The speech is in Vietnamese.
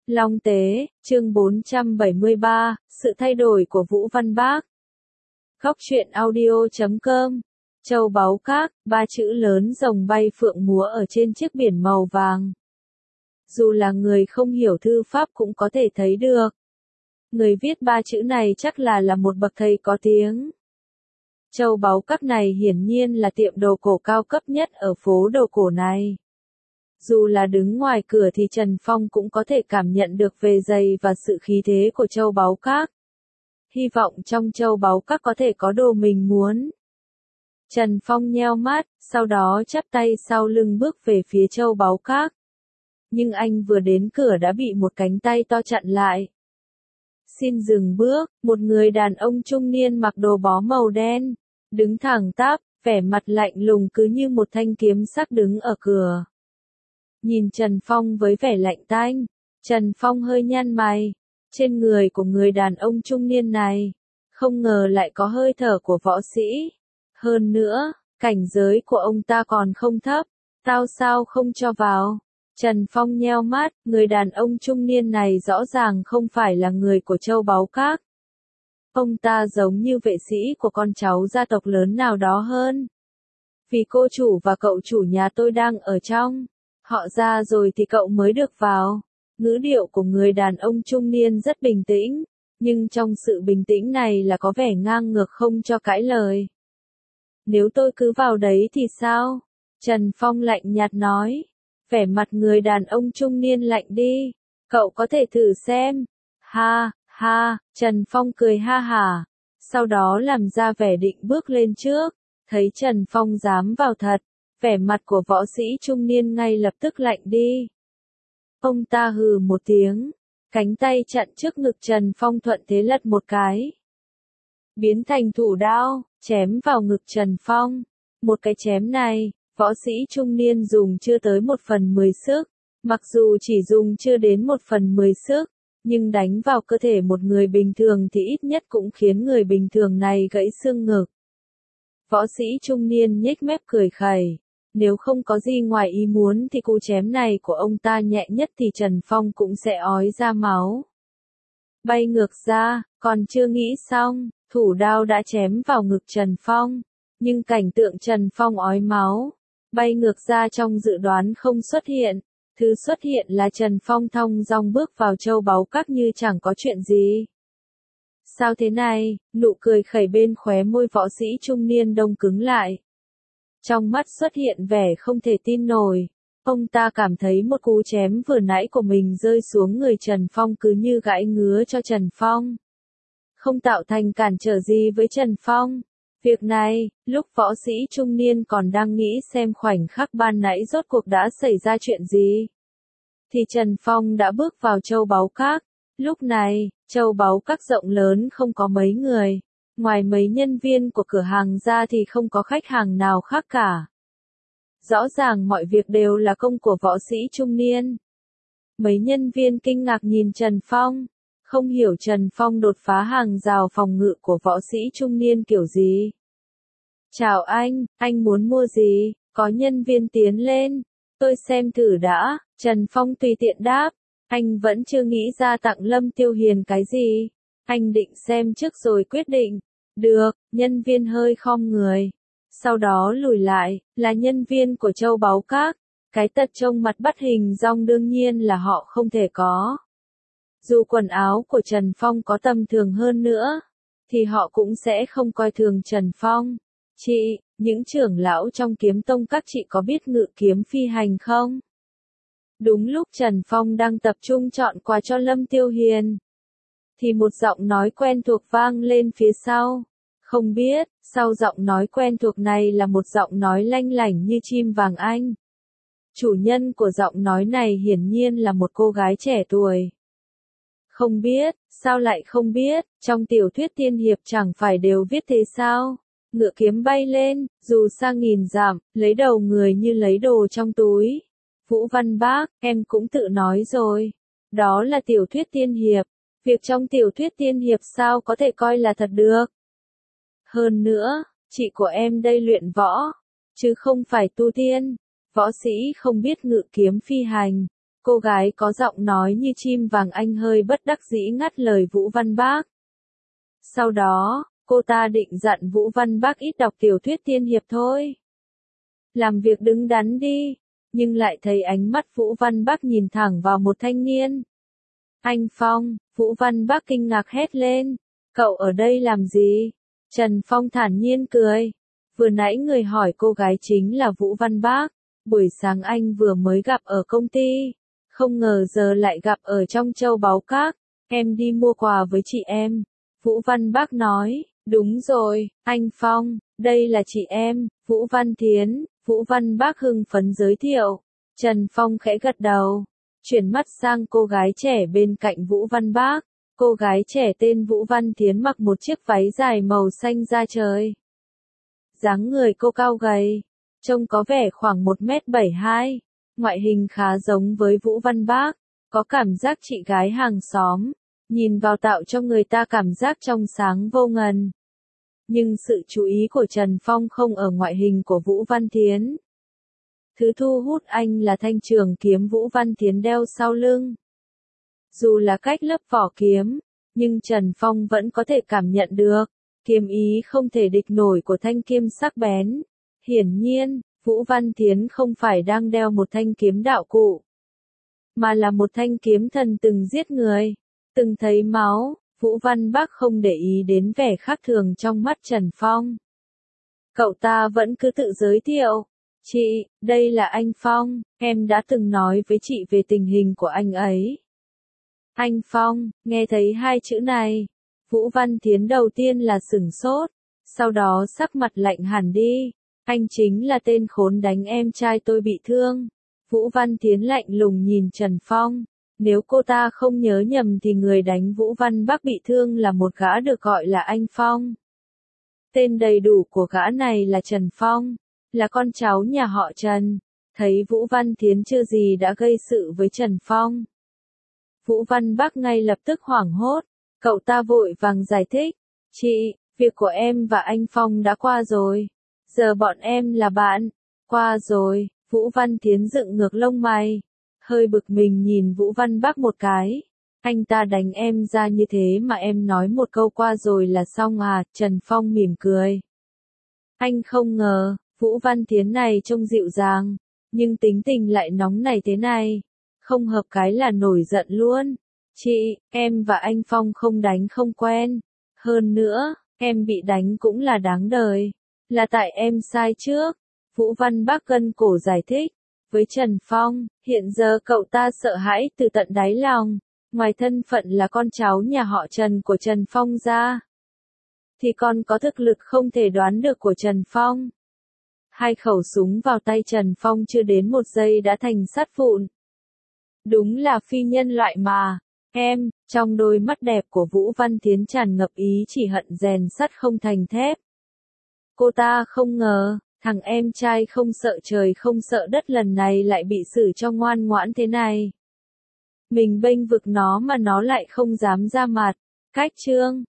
Long Tế, chương 473, sự thay đổi của Vũ Văn Bác. Góc truyện audio.com. Châu báu các, ba chữ lớn rồng bay phượng múa ở trên chiếc biển màu vàng. Dù là người không hiểu thư pháp cũng có thể thấy được. Người viết ba chữ này chắc là một bậc thầy có tiếng. Châu báu các này hiển nhiên là tiệm đồ cổ cao cấp nhất ở phố đồ cổ này. Dù là đứng ngoài cửa thì Trần Phong cũng có thể cảm nhận được về giày và sự khí thế của châu báu các. Hy vọng trong châu báu các có thể có đồ mình muốn. Trần Phong nheo mắt, sau đó chắp tay sau lưng bước về phía châu báu các. Nhưng anh vừa đến cửa đã bị một cánh tay to chặn lại. Xin dừng bước, một người đàn ông trung niên mặc đồ bó màu đen, đứng thẳng tắp, vẻ mặt lạnh lùng cứ như một thanh kiếm sắc đứng ở cửa. Nhìn Trần Phong với vẻ lạnh tanh, Trần Phong hơi nhăn mày. Trên người của người đàn ông trung niên này, không ngờ lại có hơi thở của võ sĩ. Hơn nữa, cảnh giới của ông ta còn không thấp, tao sao không cho vào? Trần Phong nheo mắt, người đàn ông trung niên này rõ ràng không phải là người của châu báu các. Ông ta giống như vệ sĩ của con cháu gia tộc lớn nào đó hơn. Vì cô chủ và cậu chủ nhà tôi đang ở trong. Họ ra rồi thì cậu mới được vào. Ngữ điệu của người đàn ông trung niên rất bình tĩnh, nhưng trong sự bình tĩnh này là có vẻ ngang ngược không cho cãi lời. Nếu tôi cứ vào đấy thì sao? Trần Phong lạnh nhạt nói. Vẻ mặt người đàn ông trung niên lạnh đi. Cậu có thể thử xem. Ha, ha, Trần Phong cười ha hả. Sau đó làm ra vẻ định bước lên trước. Thấy Trần Phong dám vào thật. Vẻ mặt của võ sĩ trung niên ngay lập tức lạnh đi. Ông ta hừ một tiếng, cánh tay chặn trước ngực Trần Phong thuận thế lật một cái. Biến thành thủ đao, chém vào ngực Trần Phong. Một cái chém này, võ sĩ trung niên dùng chưa tới 1/10 sức. Mặc dù chỉ dùng chưa đến 1/10 sức, nhưng đánh vào cơ thể một người bình thường thì ít nhất cũng khiến người bình thường này gãy xương ngực. Võ sĩ trung niên nhếch mép cười khẩy. Nếu không có gì ngoài ý muốn thì cú chém này của ông ta nhẹ nhất thì Trần Phong cũng sẽ ói ra máu. Bay ngược ra, còn chưa nghĩ xong, thủ đao đã chém vào ngực Trần Phong. Nhưng cảnh tượng Trần Phong ói máu, bay ngược ra trong dự đoán không xuất hiện. Thứ xuất hiện là Trần Phong thong dong bước vào châu báu các như chẳng có chuyện gì. Sao thế này? Nụ cười khẩy bên khóe môi võ sĩ trung niên đông cứng lại. Trong mắt xuất hiện vẻ không thể tin nổi. Ông ta cảm thấy một cú chém vừa nãy của mình rơi xuống người Trần Phong cứ như gãi ngứa cho Trần Phong. Không tạo thành cản trở gì với Trần Phong. Việc này, lúc võ sĩ trung niên còn đang nghĩ xem khoảnh khắc ban nãy rốt cuộc đã xảy ra chuyện gì, thì Trần Phong đã bước vào châu báu các. Lúc này, châu báu các rộng lớn không có mấy người. Ngoài mấy nhân viên của cửa hàng ra thì không có khách hàng nào khác cả. Rõ ràng mọi việc đều là công của võ sĩ trung niên. Mấy nhân viên kinh ngạc nhìn Trần Phong, không hiểu Trần Phong đột phá hàng rào phòng ngự của võ sĩ trung niên kiểu gì. Chào anh muốn mua gì? Có nhân viên tiến lên. Tôi xem thử đã, Trần Phong tùy tiện đáp. Anh vẫn chưa nghĩ ra tặng Lâm Tiêu Hiền cái gì. Anh định xem trước rồi quyết định. Được, nhân viên hơi khom người. Sau đó lùi lại, là nhân viên của châu báu các. Cái tật trông mặt bắt hình dong đương nhiên là họ không thể có. Dù quần áo của Trần Phong có tầm thường hơn nữa, thì họ cũng sẽ không coi thường Trần Phong. Chị, những trưởng lão trong kiếm tông các chị có biết ngự kiếm phi hành không? Đúng lúc Trần Phong đang tập trung chọn quà cho Lâm Tiêu Hiền, thì một giọng nói quen thuộc vang lên phía sau. Không biết, sau giọng nói quen thuộc này là một giọng nói lanh lảnh như chim vàng anh. Chủ nhân của giọng nói này hiển nhiên là một cô gái trẻ tuổi. Không biết, sao lại không biết, trong tiểu thuyết tiên hiệp chẳng phải đều viết thế sao? Ngựa kiếm bay lên, dù xa nghìn dặm, lấy đầu người như lấy đồ trong túi. Vũ Văn Bác, em cũng tự nói rồi. Đó là tiểu thuyết tiên hiệp. Việc trong tiểu thuyết tiên hiệp sao có thể coi là thật được? Hơn nữa, chị của em đây luyện võ, chứ không phải tu tiên. Võ sĩ không biết ngự kiếm phi hành. Cô gái có giọng nói như chim vàng Anh hơi bất đắc dĩ ngắt lời Vũ Văn Bác. Sau đó, cô ta định dặn Vũ Văn Bác ít đọc tiểu thuyết tiên hiệp thôi. Làm việc đứng đắn đi, nhưng lại thấy ánh mắt Vũ Văn Bác nhìn thẳng vào một thanh niên. Anh Phong, Vũ Văn Bác kinh ngạc hét lên. Cậu ở đây làm gì? Trần Phong thản nhiên cười. Vừa nãy người hỏi cô gái chính là Vũ Văn Bác. Buổi sáng anh vừa mới gặp ở công ty. Không ngờ giờ lại gặp ở trong Châu Báu Các. Em đi mua quà với chị em. Vũ Văn Bác nói. Đúng rồi, anh Phong, đây là chị em, Vũ Văn Thiến. Vũ Văn Bác hưng phấn giới thiệu. Trần Phong khẽ gật đầu. Chuyển mắt sang cô gái trẻ bên cạnh Vũ Văn Bác. Cô gái trẻ tên Vũ Văn Thiến mặc một chiếc váy dài màu xanh da trời. Dáng người cô cao gầy, trông có vẻ khoảng 1m72, ngoại hình khá giống với Vũ Văn Bác, có cảm giác chị gái hàng xóm, nhìn vào tạo cho người ta cảm giác trong sáng vô ngần. Nhưng sự chú ý của Trần Phong không ở ngoại hình của Vũ Văn Thiến. Thứ thu hút anh là thanh trường kiếm Vũ Văn Thiến đeo sau lưng. Dù là cách lớp vỏ kiếm, nhưng Trần Phong vẫn có thể cảm nhận được kiếm ý không thể địch nổi của thanh kiếm sắc bén. Hiển nhiên, Vũ Văn Thiến không phải đang đeo một thanh kiếm đạo cụ, mà là một thanh kiếm thần từng giết người, từng thấy máu. Vũ Văn Bác không để ý đến vẻ khác thường trong mắt Trần Phong. Cậu ta vẫn cứ tự giới thiệu. Chị, đây là anh Phong, em đã từng nói với chị về tình hình của anh ấy. Anh Phong, nghe thấy hai chữ này, Vũ Văn Thiến đầu tiên là sửng sốt, sau đó sắc mặt lạnh hẳn đi. Anh chính là tên khốn đánh em trai tôi bị thương. Vũ Văn Thiến lạnh lùng nhìn Trần Phong. Nếu cô ta không nhớ nhầm thì người đánh Vũ Văn Bác bị thương là một gã được gọi là anh Phong. Tên đầy đủ của gã này là Trần Phong, là con cháu nhà họ Trần. Thấy Vũ Văn Thiến chưa gì đã gây sự với Trần Phong, Vũ Văn Bác ngay lập tức hoảng hốt. Cậu ta vội vàng giải thích. Chị, việc của em và anh Phong đã qua rồi. Giờ bọn em là bạn. Qua rồi. Vũ Văn Thiến dựng ngược lông mày, hơi bực mình nhìn Vũ Văn Bác một cái. Anh ta đánh em ra như thế mà em nói một câu qua rồi là xong à? Trần Phong mỉm cười. Anh không ngờ, Vũ Văn Thiến này trông dịu dàng, nhưng tính tình lại nóng này thế này. Không hợp cái là nổi giận luôn. Chị, em và anh Phong không đánh không quen. Hơn nữa, em bị đánh cũng là đáng đời. Là tại em sai trước. Vũ Văn Bác gân cổ giải thích. Với Trần Phong, hiện giờ cậu ta sợ hãi từ tận đáy lòng. Ngoài thân phận là con cháu nhà họ Trần của Trần Phong ra, thì còn có thực lực không thể đoán được của Trần Phong. Hai khẩu súng vào tay Trần Phong chưa đến một giây đã thành sắt vụn. Đúng là phi nhân loại mà. Em, trong đôi mắt đẹp của Vũ Văn Thiến tràn ngập ý chỉ hận rèn sắt không thành thép. Cô ta không ngờ, thằng em trai không sợ trời không sợ đất lần này lại bị xử cho ngoan ngoãn thế này. Mình bênh vực nó mà nó lại không dám ra mặt. Cách chương